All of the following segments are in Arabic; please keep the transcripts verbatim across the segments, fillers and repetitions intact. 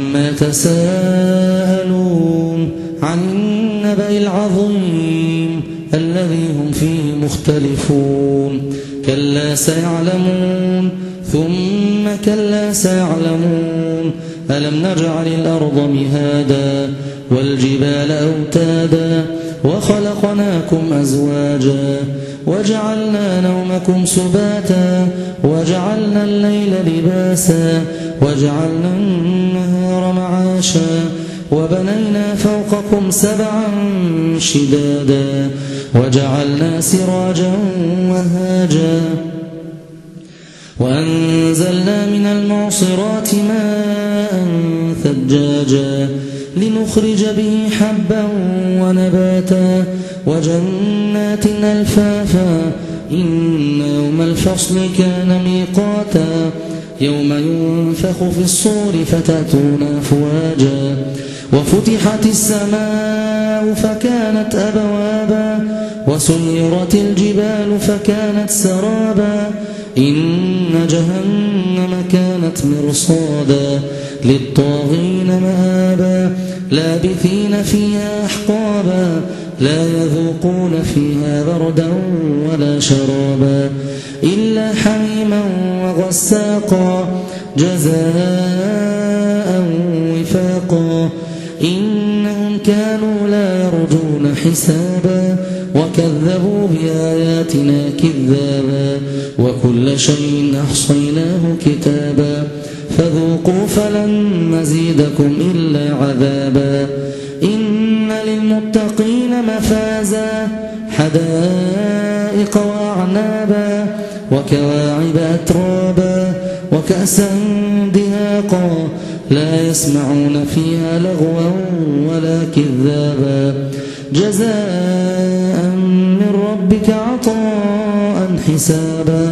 عما تساءلون عن النبأ العظيم الذي هم فيه مختلفون كلا سيعلمون ثم كلا سيعلمون ألم نجعل الأرض مهادا والجبال أوتادا وخلقناكم أزواجا وجعلنا نومكم سباتا وجعلنا الليل لباسا وجعلنا النهار معاشا وبنينا فوقكم سبعا شدادا وجعلنا سراجا وهاجا وأنزلنا من المعصرات ماء ثجاجا لنخرج به حبا ونباتا وجنات ألفافا إن يوم الفصل كان ميقاتا يوم ينفخ في الصور فتأتون أفواجا وفتحت السماء فكانت أبوابا وسيرت الجبال فكانت سرابا إن جهنم كانت مرصادا للطاغين مآبا لابثين فيها أحقابا لا يذوقون فيها بردا ولا شرابا إلا حميما وغساقا جزاء وفاقا إنهم كانوا لا يرجون حسابا وكذبوا بآياتنا كذابا وكل شيء أحصيناه كتابا فذوقوا فلن نزيدكم إلا عذابا إن للمتقين مفازا حدائق وأعنابا وكواعب أترابا وكأسا دهاقا لا يسمعون فيها لغوا ولا كذابا جزاء من ربك عطاء حسابا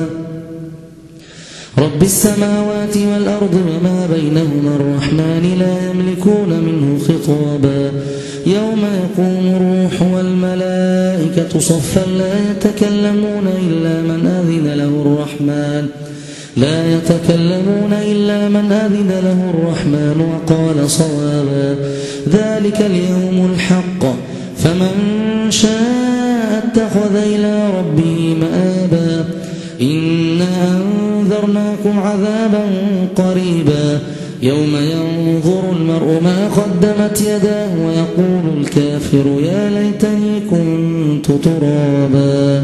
رب السماوات والأرض وما بينهما الرحمن لا يملكون منه خطابا يوم يقوم الروح والملائكة صفا لا يتكلمون إلا من أذن له الرحمن لا يتكلمون إلا من أذن له الرحمن وقال صوابا ذلك اليوم الحق فمن شاء اتخذ إلى ربه مآبا إنا أنذرناكم عذابا قريبا يوم ينظر المرء ما قدمت يداه ويقول الكافر يا ليتني كنت ترابا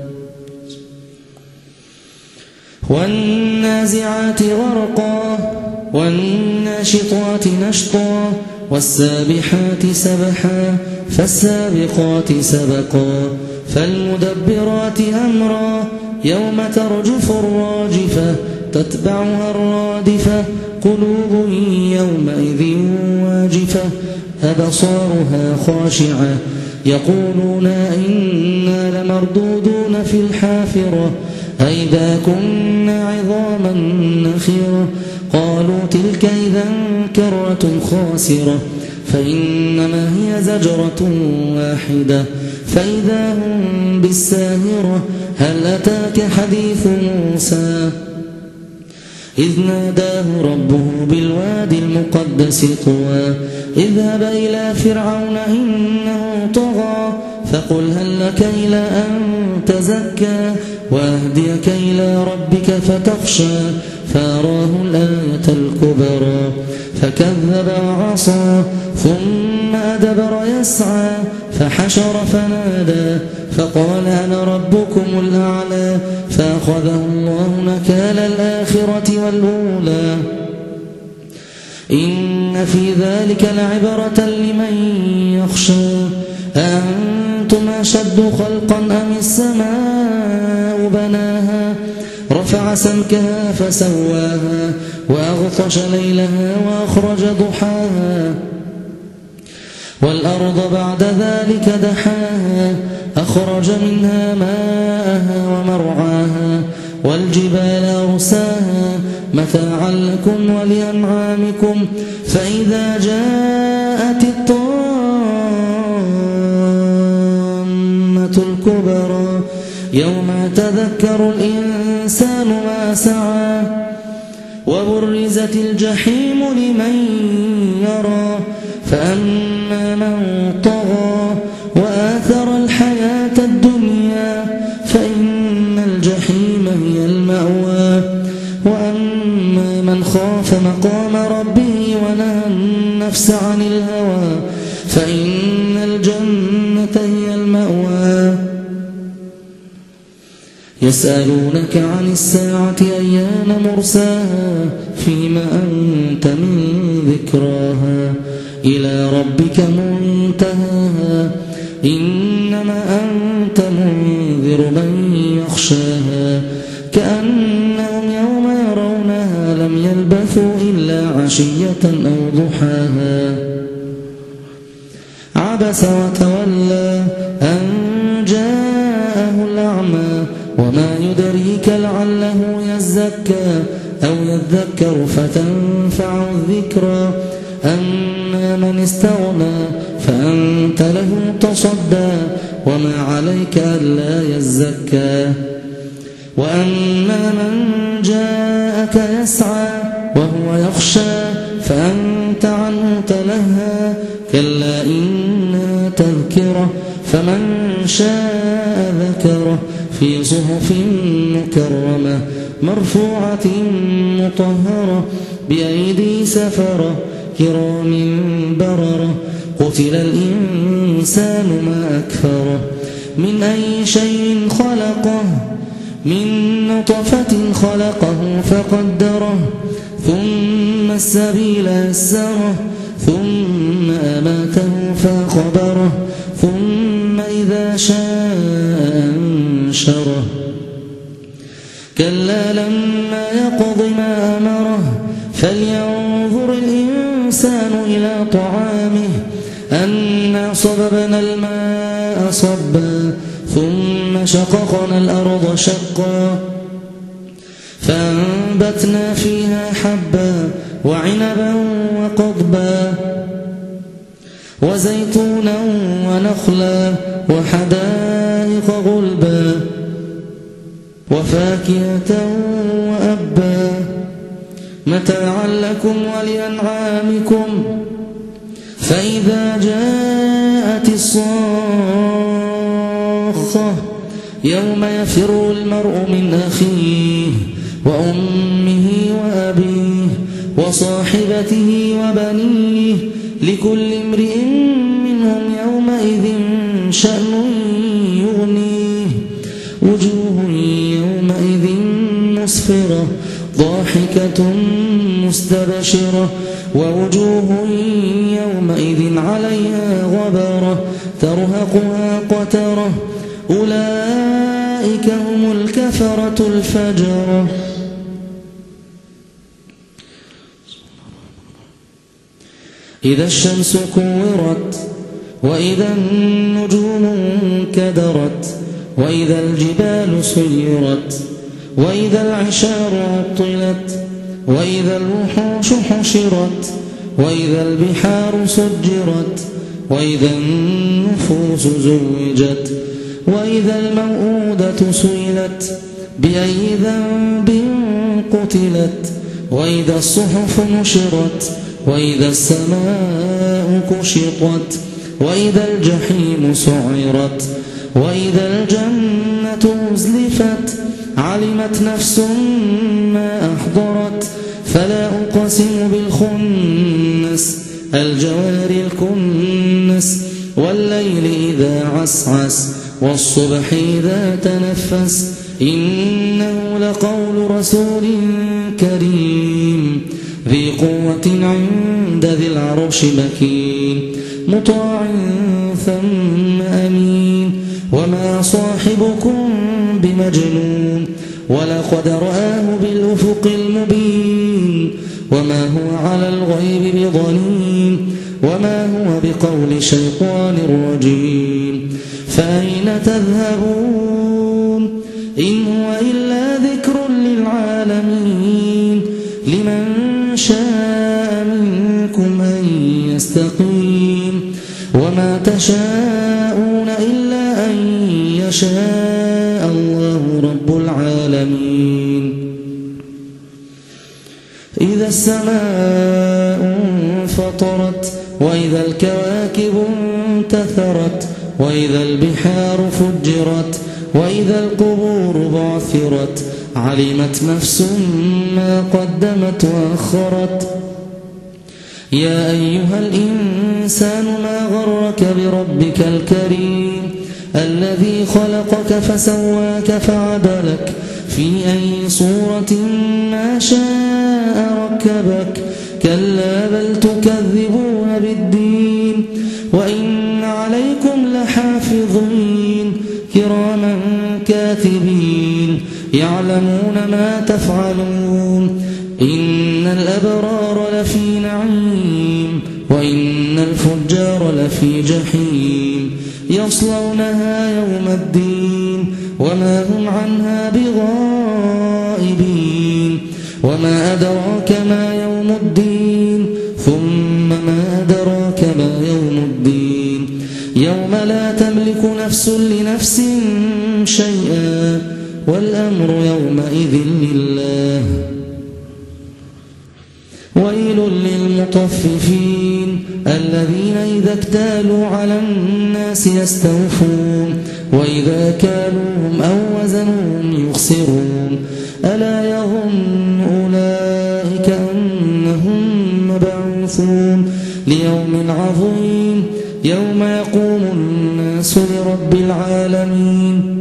والنازعات غرقا والناشطات نشطا والسابحات سبحا فالسابقات سبقا فالمدبرات أمرا يوم ترجف الراجفة تتبعها الرادفة قلوب يومئذ واجفة أبصارها خاشعة يقولون إنا لمردودون في الحافرة أئذا كنا عظاما نخرة قالوا تلك إذا كرة خاسرة فإنما هي زجرة واحدة فإذا هم بالساهرة هل أتاك حديث موسى إذ ناداه ربه بالوادي المقدس طوى اذهب إلى فرعون إنه طغى فقل هل لك إلى أن تزكى وأهديك إلى ربك فتخشى فأراه الآية الكبرى فكذب وعصى ثم أدبر يسعى فحشر فنادى فقال أنا ربكم الأعلى فأخذه الله نكال الآخرة والأولى إن في ذلك لعبرة لمن يخشى أأنتم أشد خلقا أم السماء بناها رفع سمكها فسواها وأغطش ليلها وأخرج ضحاها والأرض بعد ذلك دحاها أخرج منها ماءها ومرعاها والجبال أرساها متاعا لكم ولأنعامكم فإذا جاءت الطامة الكبرى يوم تذكر الإنسان ما سعى وبرزت الجحيم لمن يرى فأما من طغى وآثر الحياة الدنيا فإن الجحيم هي المأوى وأما من خاف مقام ربه ونهى النفس عن الهوى فإن الجنة هي المأوى. يسألونك عن الساعة أيان مرساها فيما أنت من ذكراها إلى ربك منتهاها إنما أنت منذر من يخشاها كأنهم يوم يرونها لم يلبثوا إلا عشية أو ضحاها. عبس وتولى أن جاءه الأعمى وما يدريك لعله يزكى أو يذكر فتنفع الذكرى أما من استغنى فأنت له تصدى وما عليك ألا يزكى وأما من جاءك يسعى وهو يخشى فأنت عنه تلهى كلا إنها تذكرة فمن شاء ذكره في صحف مكرمة مرفوعة مطهرة بأيدي سفرة كرام بررة قتل الإنسان ما أكفره من أي شيء خلقه من نطفة خلقه فقدره ثم السبيل يسره ثم أماته فقبره ثم إذا شاء أنشره كلا لما يقض ما أمره فلينظر الإنسان إلى طعامه أنا صببنا الماء صبا ثم شققنا الأرض شقا فأنبتنا فيها حبا وعنبا وقضبا وزيتونا ونخلا وحدائق غلبا وفاكهة وأبا متاعا لكم ولأنعامكم فإذا جاءت الصاخة يوم يفر المرء من أخيه وأمه وأبيه وصاحبته وبنيه لكل امرئ منهم يومئذ شأن يغنيه وجوه يومئذ مسفرة ضاحكة مستبشرة ووجوه يومئذ عليها غبرة ترهقها قترة أولئك هم الكفرة الفجرة. إذا الشمس كورت وإذا النجوم انكدرت وإذا الجبال سيرت وإذا العشار عطلت وإذا الوحوش حشرت وإذا البحار سجرت وإذا النفوس زوجت وإذا الموءودة سئلت بأي ذنب قتلت وإذا الصحف نشرت وإذا السماء كشطت وإذا الجحيم سعرت وإذا الجنة أزلفت علمت نفس ما أحضرت فلا أقسم بالخنس الجوار الكنس والليل إذا عسعس والصبح إذا تنفس إنه لقول رسول كريم ذي قوة عند ذي العرش مكين مطاع ثم أمين وما صاحبكم بمجنون ولقد رآه بالأفق المبين وما هو على الغيب بضنين وما هو بقول شيطان رجيم فأين تذهبون إن هو إلا ذكر للعالمين لمن شاء منكم أن يستقيم وما تشاءون إلا أن يشاء الله رب العالمين. إذا السماء انفطرت وإذا الكواكب انتثرت وإذا البحار فجرت وإذا القبور بعثرت علمت نفس ما قدمت وأخرت يا أيها الإنسان ما غرك بربك الكريم الذي خلقك فسواك فعدلك في أي صورة ما شاء ركبك كلا بل تكذبون بالدين وإن عليكم لحافظين كراما كاتبين يعلمون ما تفعلون إن الأبرار لفي نعيم وإن الفجار لفي جحيم يصلونها يوم الدين وما هم عنها بغائبين وما أدراك ما يوم الدين ثم ما أدراك ما يوم الدين يوم لا تملك نفس لنفس شيئا والأمر يومئذ لله ويل للمطففين الذين إذا اكتالوا على الناس يستوفون وإذا كالوهم أو وزنوهم يخسرون ألا يظن أولئك أنهم مبعوثون ليوم عظيم يوم يقوم الناس لرب العالمين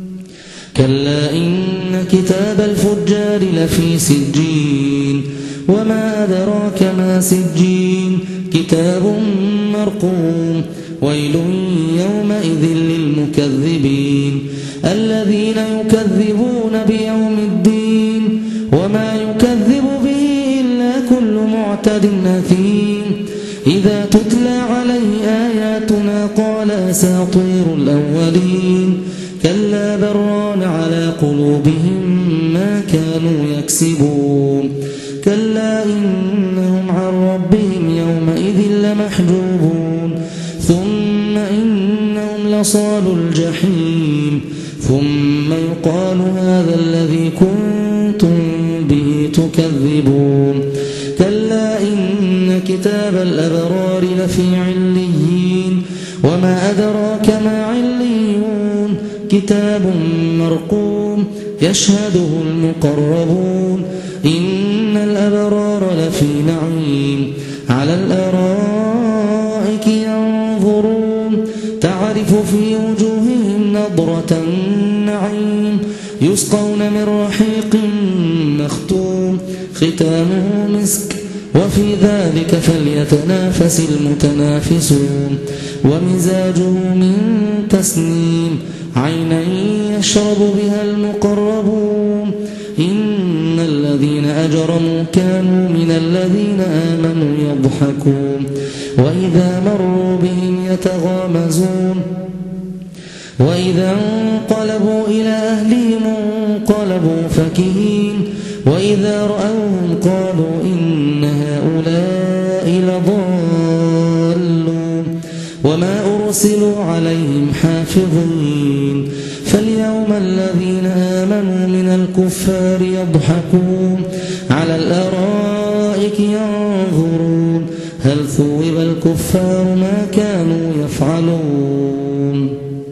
كلا إن كتاب الفجار لفي سجين وما أدراك ما سجين كتاب مرقوم ويل يومئذ للمكذبين الذين يكذبون بيوم الدين وما يكذب به إلا كل معتد أثيم إذا تتلى عليه آياتنا قال أساطير الأولين كلا بران على قلوبهم ما كانوا يكسبون كلا إنهم عن ربهم يومئذ لمحجوبون ثم إنهم لصال الجحيم ثم يقال هذا الذي كنتم به تكذبون كلا إن كتاب الأبرار لفي عليين وما أدراك ما عليون كتاب مرقوم يشهده المقربون إن الأبرار لفي نعيم على الأرائك ينظرون تعرف في وجوههم نضرة النعيم يسقون من رحيق مختوم ختامه مسك وفي ذلك فليتنافس المتنافسون ومزاجه من تسنيم عينا يشرب بها المقربون إن الذين أجرموا كانوا من الذين آمنوا يضحكون وإذا مروا بهم يتغامزون وإذا انقلبوا إلى أهلهم انقلبوا فكهين وإذا رأوهم قالوا إن هؤلاء لضالون وما أرسلوا عليهم حافظين فاليوم الذين آمنوا من الكفار يضحكون على الأرائك ينظرون هل ثوب الكفار ما كانوا يفعلون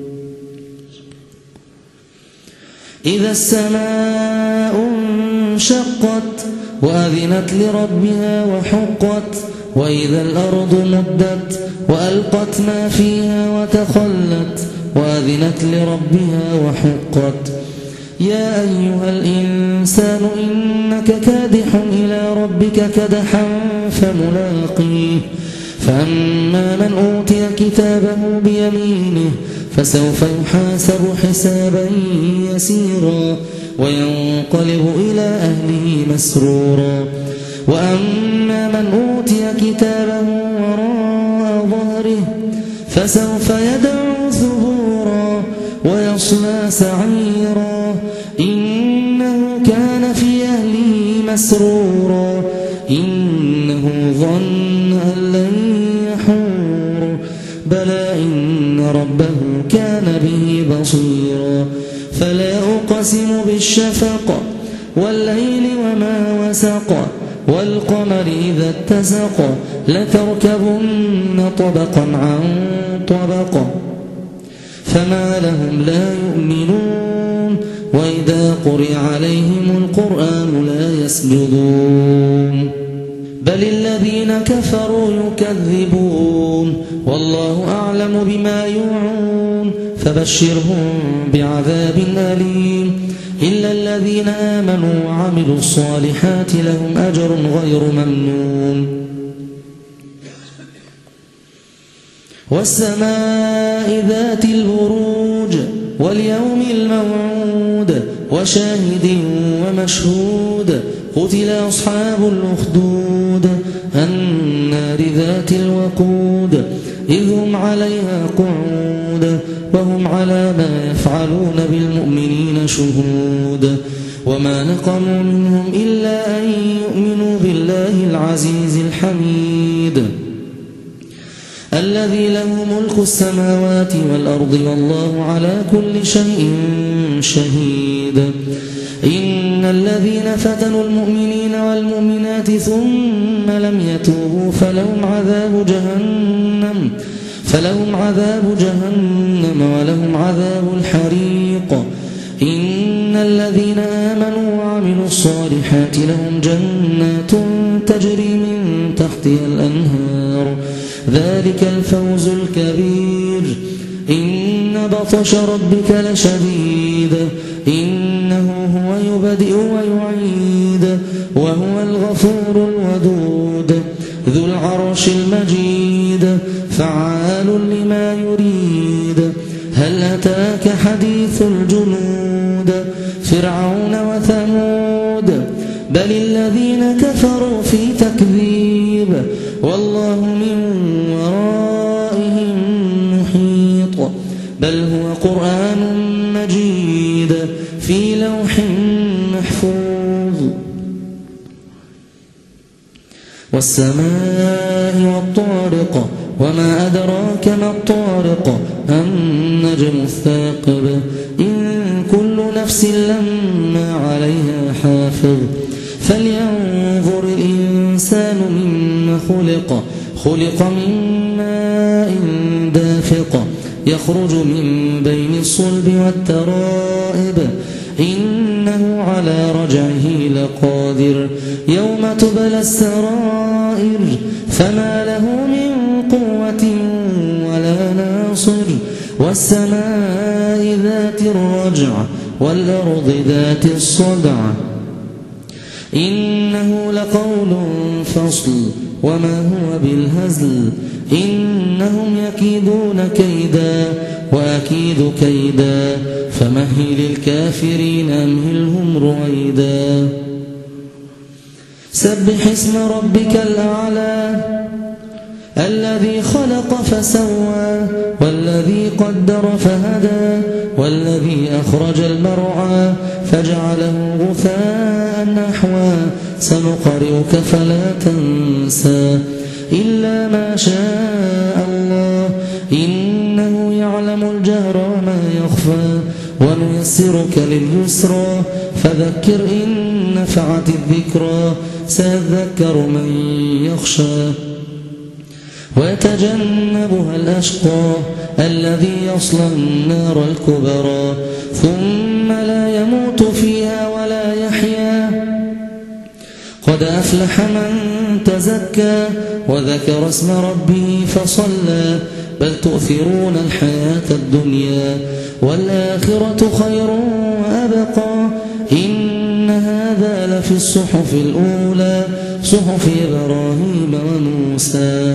إذا السماء انشقت وأذنت لربها وحقت وإذا الأرض مدت وألقت ما فيها وتخلت وأذنت لربها وحقت يا أيها الإنسان إنك كادح إلى ربك كدحا فملاقيه فأما من أوتي كتابه بيمينه فسوف يحاسب حسابا يسيرا وينقلب إلى أهله مسرورا وأما من أوتي كتابه وراء ظهره فسوف يدعو ثبورا ويصلى سعيرا إنه كان في أهله مسرورا إنه ظن أن لن يحور بلى إن ربه كان به بصيرا فلا أقسم بالشفق والليل وما وسق والقمر إذا اتسق لتركبن طبقا عن طبق فما لهم لا يؤمنون وإذا قرئ عليهم القرآن لا يسجدون بل الذين كفروا يكذبون والله أعلم بما يوعون فبشرهم بعذاب أليم إلا الذين آمنوا وعملوا الصالحات لهم أجر غير ممنون والسماء ذات البروج واليوم الموعود وشاهد ومشهود قتل أصحاب الأخدود النار ذات الوقود إذ هم عليها قعود وهم على ما يفعلون بالمؤمنين شهود وما نقموا منهم إلا أن يؤمنوا بالله العزيز الحميد الذي له ملك السماوات والأرض والله على كل شيء شهيد إن الذين فتنوا المؤمنين والمؤمنات ثم لم يتوبوا فلهم عذاب جهنم فلهم عذاب جهنم ولهم عذاب الحريق إن الذين آمنوا وعملوا الصالحات لهم جنات تجري من تحتها الأنهار ذلك الفوز الكبير إن بطش ربك لشديد إنه هو يبدئ ويعيد وهو الغفور الودود ذو العرش المجيد فعال لما يريد هل أتاك حديث الجنود فرعون وثمود بل الذين كفروا في تكذيب والله من ورائهم محيط بل هو قرآن مجيد في لوح محفوظ والسماء والطارق وما أدراك ما الطارق النجم الثاقب إن كل نفس لما عليها حافظ فلينظر الإنسان مما خلق خلق من ماء دافق يخرج من بين الصلب والترائب إنه على رجعه لقادر يوم تبلى السرائر فما له من قوة ولا ناصر والسماء ذات الرجع والأرض ذات الصدع إنه لقول فصل وما هو بالهزل إنهم يكيدون كيدا وأكيد كيدا فمهل الكافرين أمهلهم رويدا سبح اسم ربك الأعلى الذي خلق فسوى والذي قدر فهدى والذي أخرج المرعى فجعله غثاء نحوا سنقرئك فلا تنسى إلا ما شاء الله إنه يعلم الجهر وما يخفى ونيسرك لليسرى فذكر إن نفعت الذكرى سيذكر من يخشى ويتجنبها الأشقى الذي يصلى النار الكبرى ثم لا يموت فيها ولا يحيا قد أفلح من تزكى وذكر اسم ربه فصلى بل تؤثرون الحياة الدنيا والآخرة خير وأبقى إن هذا لفي الصحف الأولى صحف إبراهيم وموسى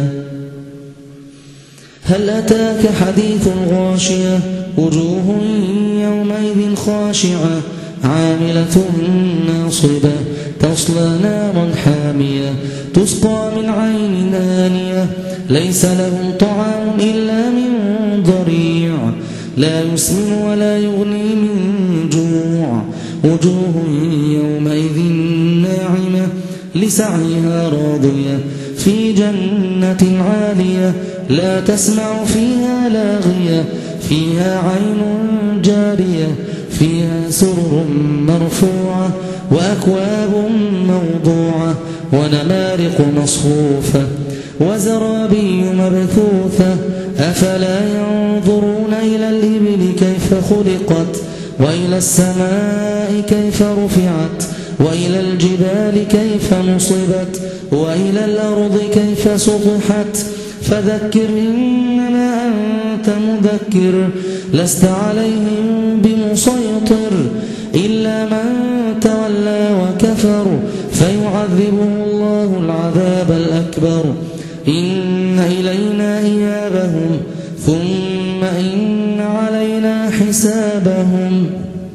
هل أتاك حديث الغاشية وجوه يومئذ خاشعة عاملة ناصبة تصلى نارا حامية تسقى من عين آنية ليس لهم طعام إلا من ضريع لا يسمن ولا يغني من جوع وجوه يومئذ ناعمة لسعيها راضية في جنة عالية لا تسمع فيها لاغية فيها عين جارية فيها سرر مرفوعة وأكواب موضوعة ونمارق مصفوفة وزرابي مبثوثة أفلا ينظرون إلى الإبل كيف خلقت وإلى السماء كيف رفعت وإلى الجبال كيف نصبت وإلى الأرض كيف سطحت فذكر إنما أنت مذكر لست عليهم بمسيطر إلا من تولى وكفر فيعذبه الله العذاب الأكبر إن إلينا إيابهم ثم إن علينا حسابهم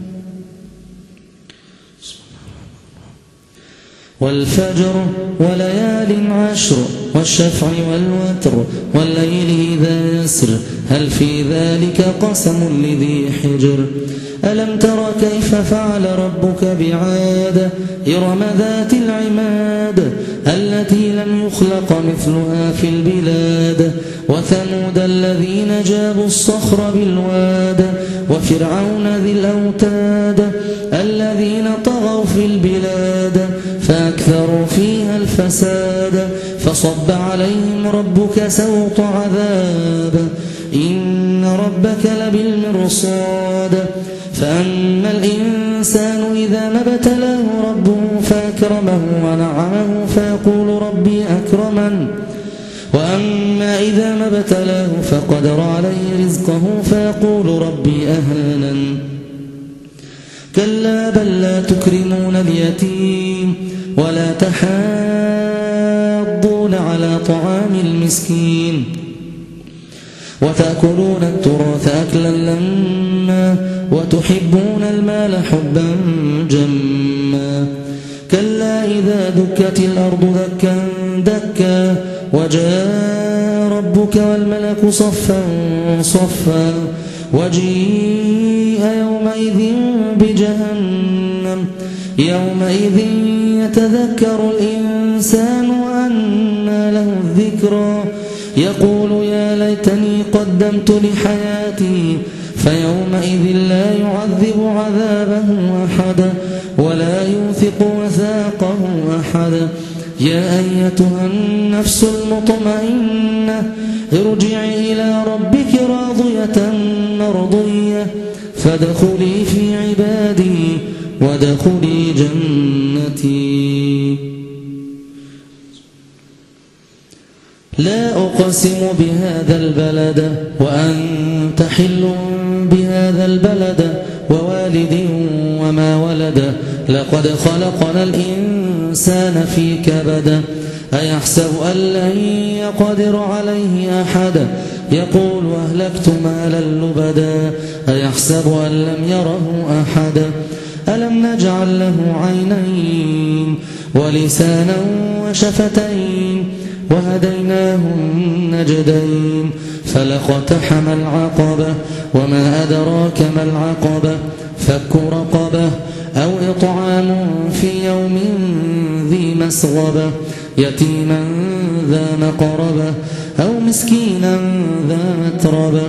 والفجر وليال عشر والشفع والوتر والليل إذا يسر هل في ذلك قسم لذي حجر ألم تر كيف فعل ربك بعاد إرم ذات العماد التي لم يخلق مثلها في البلاد وثمود الذين جابوا الصخر بالواد وفرعون ذي الأوتاد الذين طغوا في البلاد فأكثروا فيها الفساد فصب عليهم ربك سوط عذاب إن ربك لبالمرصاد فأما الإنسان إذا ما ابتلاه ربه فأكرمه ونعمه فيقول ربي أكرمن وأما إذا ما ابتلاه فقدر عليه رزقه فيقول ربي أهانن كلا بل لا تكرمون اليتيم ولا تحاضون على طعام المسكين وتأكلون التراث أكلا لما وتحبون المال حبا جما كلا إذا دكت الأرض دكا دكا وجاء ربك والملك صفا صفا وجيء يومئذ بجهنم يومئذ يتذكر الإنسان وأنى له الذكرى يقول يا ليتني قدمت لحياتي فيومئذ لا يعذب عذابه أحد ولا يوثق وثاقه أحد يا أيتها النفس المطمئنة ارجعي إلى ربك راضية مرضية فادخلي في عبادي وادخلي جنتي لا أقسم بهذا البلد وأنت حل بهذا البلد ووالد وما ولد لقد خلقنا الإنسان في كبد أيحسب أن لن يقدر عليه أحد يقول أهلكت مالا لبدا أيحسب أن لم يره أحد ألم نجعل له عينين ولسانا وشفتين وهديناه النجدين فلاقتحم العقبة وما أدراك ما العقبة فك رقبة أو إطعام في يوم ذي مسغبة يتيما ذا مقربة أو مسكينا ذا متربة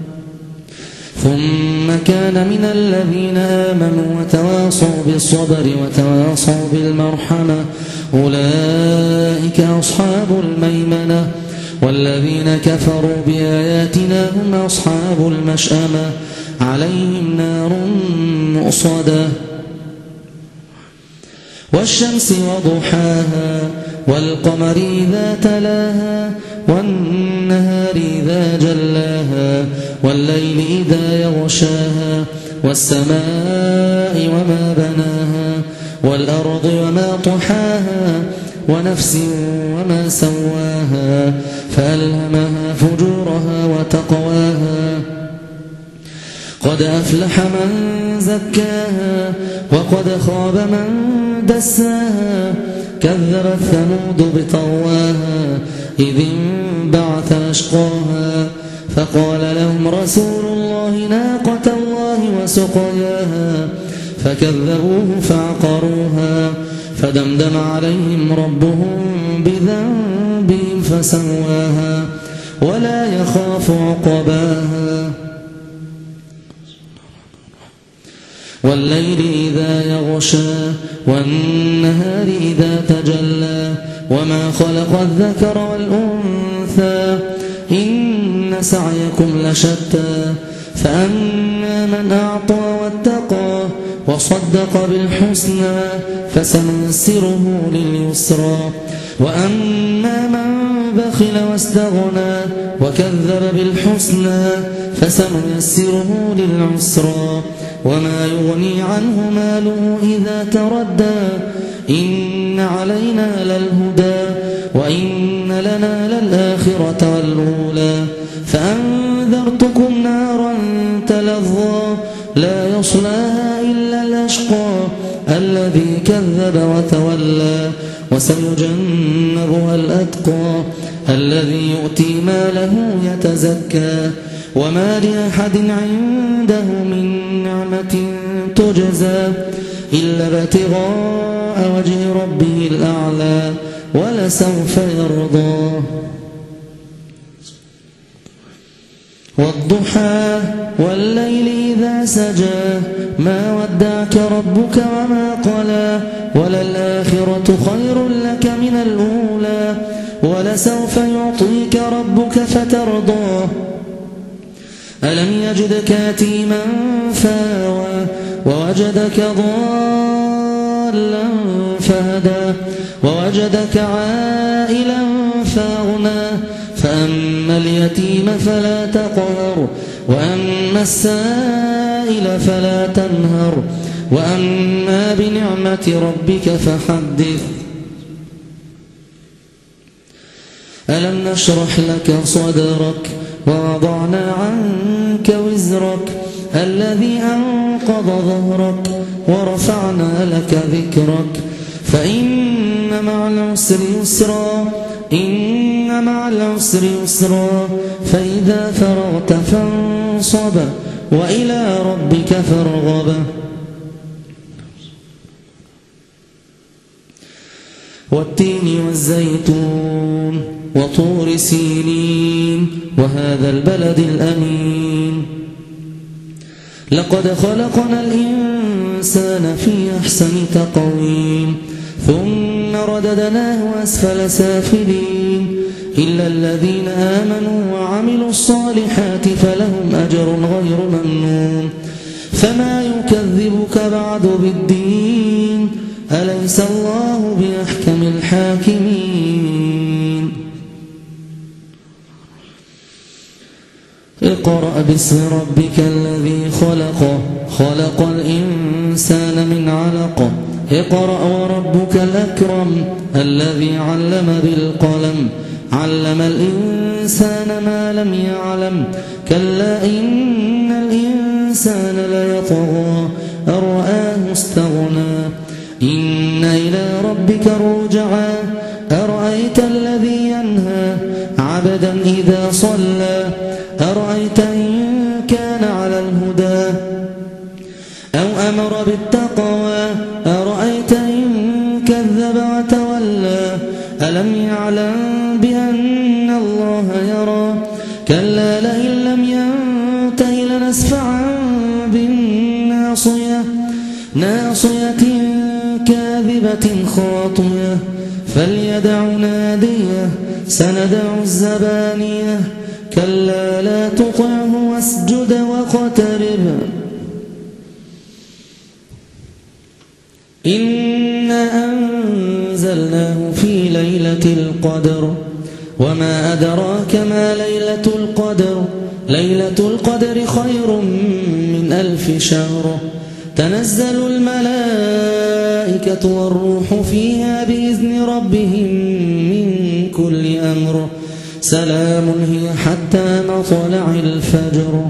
ثم كان من الذين آمنوا وتواصوا بالصبر وتواصوا بالمرحمة أولئك أصحاب الميمنة والذين كفروا بآياتنا هم أصحاب المشأمة عليهم نار مؤصدة والشمس وضحاها والقمر إذا تلاها والنهار إذا جلاها والليل إذا يغشاها والسماء وما بناها والأرض وما طحاها ونفس وما سواها فألهمها فجورها وتقواها قد أفلح من زكاها وقد خاب من دساها كذبت ثمود بطغواها إذ انبعث أشقاها فقال لهم رسول الله ناقة الله وسقياها فكذبوه فعقروها فدمدم عليهم ربهم بذنبهم فسواها ولا يخاف عقباها والليل إذا يغشى والنهار إذا تجلى وما خلق الذكر والأنثى إن سعيكم لشتى فأما من أعطى واتقى وصدق بالحسنى فسنيسره لليسرى وأما من بخل واستغنى وكذب بالحسنى فسنيسره للعسرى وما يغني عنه ماله إذا تردى إن علينا للهدى وإن لنا للآخرة والأولى فأنذرتكم نارا تلظى لا يصلاها إلا الأشقى الذي كذب وتولى وسيجنبها الأتقى الذي يؤتي ماله يتزكى وما لأحد عنده من نعمة تجزى إلا ابتغاء وجه ربه الأعلى ولسوف يرضى والضحى والليل إذا سجى ما ودعك ربك وما قلى وللآخرة خير لك من الأولى ولسوف يعطيك ربك فترضى ألم يجدك يتيما فآوى ووجدك ضالا فهدى ووجدك عائلا فأغنى فأما اليتيم فلا تقهر وأما السائل فلا تنهر وأما بنعمة ربك فحدث ألم نشرح لك صدرك ووضعنا عنك وزرك الذي أنقض ظهرك ورفعنا لك ذكرك فإن مع العسر يسرا إن مع العسر يسرا فإذا فرغت فانصب وإلى ربك فارغب والتين والزيتون وطور سينين وهذا البلد الأمين لقد خلقنا الإنسان في أحسن تقويم ثم رددناه أسفل سافلين إلا الذين آمنوا وعملوا الصالحات فلهم أجر غير ممنون فما يكذبك بعد بالدين أليس الله بأحكم الحاكمين اقرأ باسم ربك الذي خلق خلق الإنسان من علق اقرأ وربك الأكرم الذي علم بالقلم علم الإنسان ما لم يعلم كلا إن الإنسان ليطغى أن رآه استغنى إن إلى ربك الرجعى أرأيت الذي ينهى عبدا إذا صلى أرأيت إن كان على الهدى أو أمر بالتقوى أرأيت إن كذب وتولى ألم يعلم بأن الله يرى كلا لئن لم ينته لنسفعا بالناصية ناصية كاذبة خاطية فليدع ناديه سندع الزبانية كلا لا تطعه واسجد واقترب إنا أنزلناه في ليلة القدر وما أدراك ما ليلة القدر ليلة القدر خير من ألف شهر تنزل الملائكة والروح فيها بإذن ربهم من كل أمر سلام هي حتى مطلع الفجر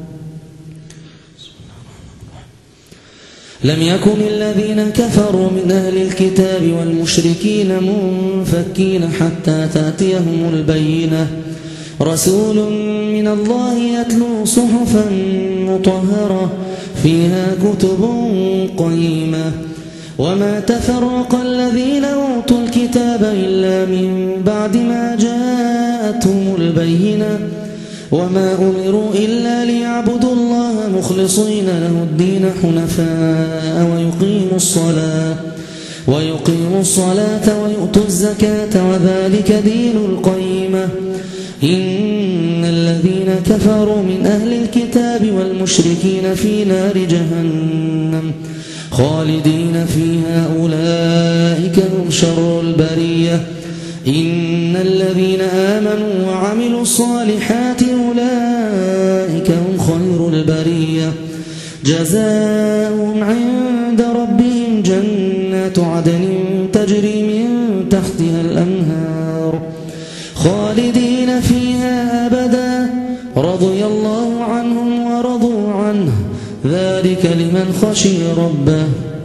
لم يكن الذين كفروا من أهل الكتاب والمشركين منفكين حتى تأتيهم البينة رسول من الله يتلو صحفا مطهرة فيها كتب قيمة وما تفرق الذين أوتوا الكتاب إلا من بعد ما جاءتهم البينة وما أمروا إلا ليعبدوا الله مخلصين له الدين حنفاء ويقيموا الصلاة ويقيموا الصلاة ويؤتوا الزكاة وذلك دين القيمة إن الذين كفروا من أهل الكتاب والمشركين في نار جهنم خالدين فيها أولئك هم شر البرية إن الذين آمنوا وعملوا الصالحات أولئك هم خير البرية جزاؤهم عند ربهم جنات عدن تجري من تحتها الأنهار خالدين فيها أبدا رضي الله عنهم ورضوا عنه ذلك لمن خشي ربه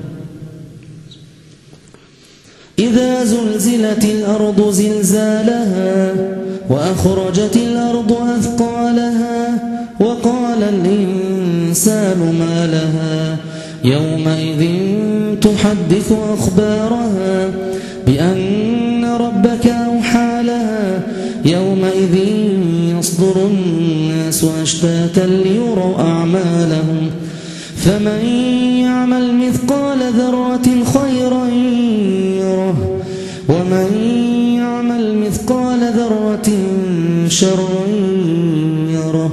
إذا زلزلت الأرض زلزالها وأخرجت الأرض أثقالها وقال الإنسان ما لها يومئذ تحدث أخبارها بأن ربك أوحى لها يومئذ يصدر الناس أشتاتا ليروا أعمالهم فمن يعمل مثقال ذرة خيرا يره ومن يعمل مثقال ذرة شرا يره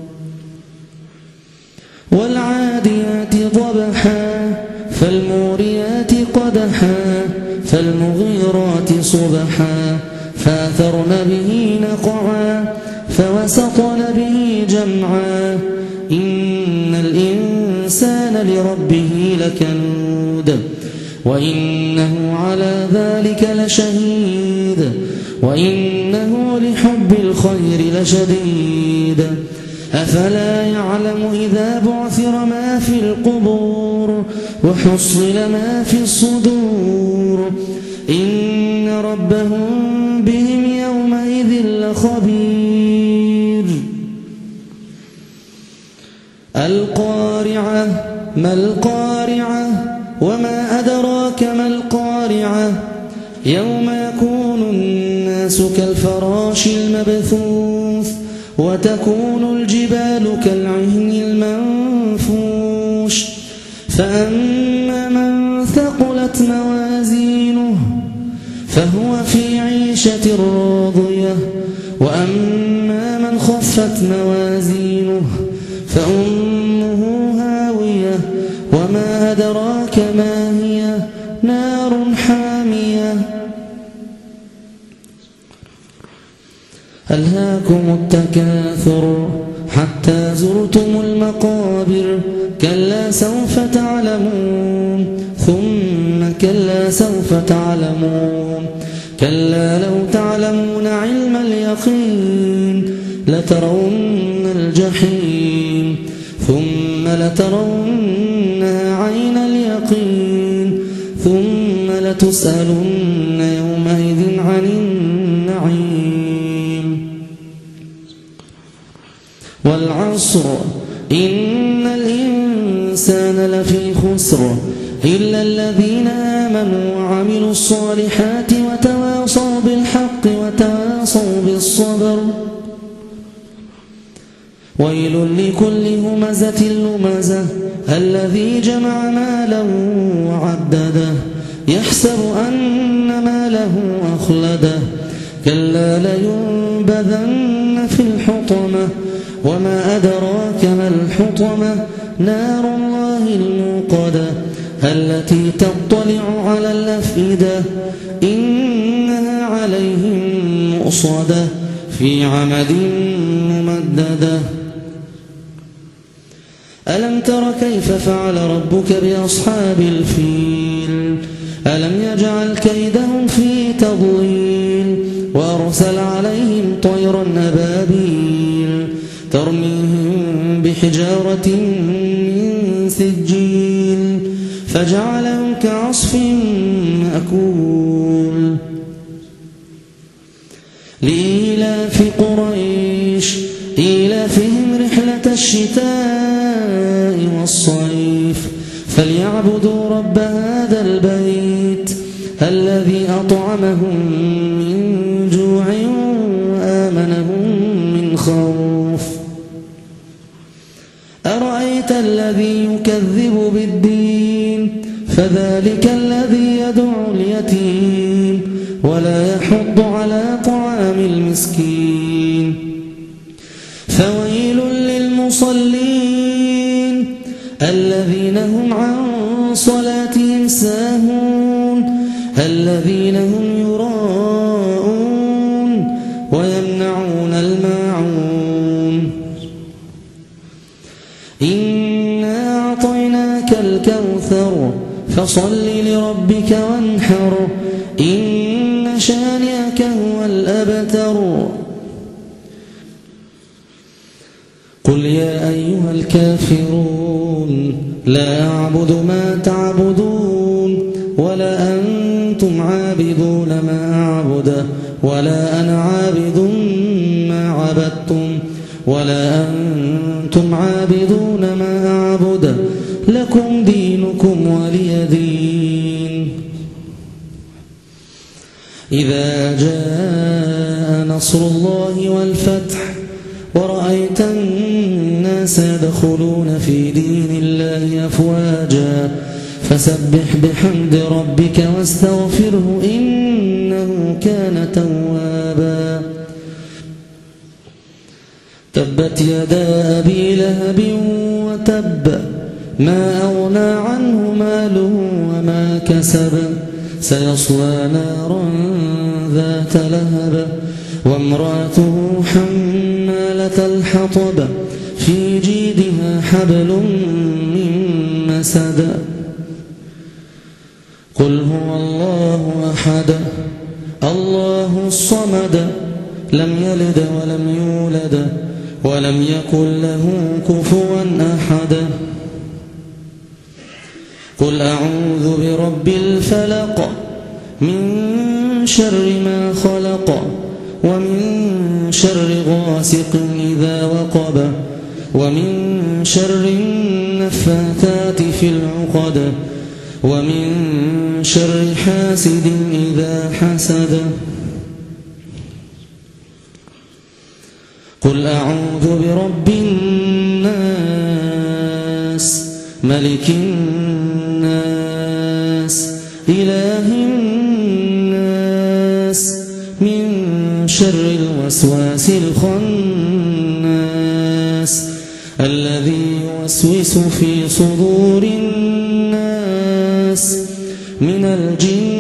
والعاديات ضبحا فالموريات قدحا فالمغيرات صبحا فأثرن به نقعا فوسطن به جمعا إن الإنسان لربه لكنود وإنه على ذلك لشهيد وإنه لحب الخير لشديد أفلا يعلم إذا بعثر ما في القبور وحصل ما في الصدور إن ربهم بهم يومئذ لخبير القارعة ما القارعة وما أدراك ما القارعة يوم يكون الناس كالفراش المبثوث وتكون الجبال كالعهن المنفوش فأما من ثقلت موازينه فهو في عيشة راضية وأما من خفت موازينه فأمه هاوية وما أدراك ما هي نار حامية ألهاكم التكاثر حتى زرتم المقابر كلا سوف تعلمون ثم كلا سوف تعلمون كلا لو تعلمون علم اليقين لترون الجحيم ثم لترونها عين اليقين ثم لتسألن يومئذ عن النعيم والعصر إن الإنسان لفي خسر إلا الذين آمنوا وعملوا الصالحات وتواصوا بالحق وتواصوا بالصبر ويل لكل همزة لمزة الذي جمع ماله وعدده يحسب أن ماله أخلده كلا لينبذن في الحطمة وما أدراك ما الحطمة نار الله الموقدة التي تطلع على الأفئدة إنها عليهم مؤصدة في عمد ممددة ألم تر كيف فعل ربك بأصحاب الفيل ألم يجعل كيدهم في تضليل وأرسل عليهم طيرا أبابيل ترميهم بحجارة من سجيل فجعلهم كعصف مأكول لإيلاف قريش إيلافهم رحلة الشتاء والصيف فليعبدوا رب هذا البيت الذي أطعمهم من جوع وآمنهم من خوف أرأيت الذي يكذب بالدين فذلك الذي يدعو اليتيم ولا يحض على طعام المسكين فويل للمصلين الذين هم عن صلاتهم ساهون الذين هم يراءون ويمنعون الماعون إنا أعطيناك الكوثر فصل لربك وانحر إن شانئك هو الأبتر قل يا أيها الكافرون لا أعبد ما تعبدون ولا أنتم عابدون ما أعبد ولا أنا عابد ما عبدتم ولا أنتم عابدون ما أعبد لكم دينكم ولي دين إذا جاء نصر الله والفتح ورأيت الناس يدخلون في دين الله أفواجا فسبح بحمد ربك واستغفره إنه كان توابا تبت يدا أبي لهب وتب ما أغنى عنه ماله وما كسب سيصلى نارا ذات لهب وامرأته حمالة الحطب في جيدها حبل من مسد قل هو الله أحد الله الصمد لم يلد ولم يولد ولم يكن له كفوا أحد قل أعوذ برب الفلق من شر ما خلق ومن شر غاسق إذا وقب ومن شر النفاثات في العقد ومن شر حاسد إذا حسد قل أعوذ برب الناس ملك الناس إله الناس من شر الوسواس الخناس الذي يوسوس في صدور الناس من الجن